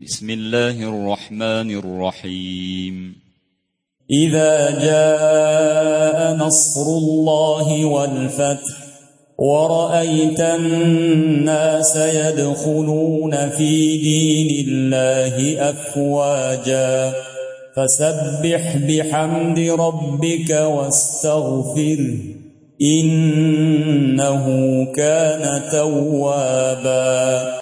بسم الله الرحمن الرحيم. إذا جاء نصر الله والفتح ورأيت الناس يدخلون في دين الله أفواجا فسبح بحمد ربك واستغفره إنه كان توابا.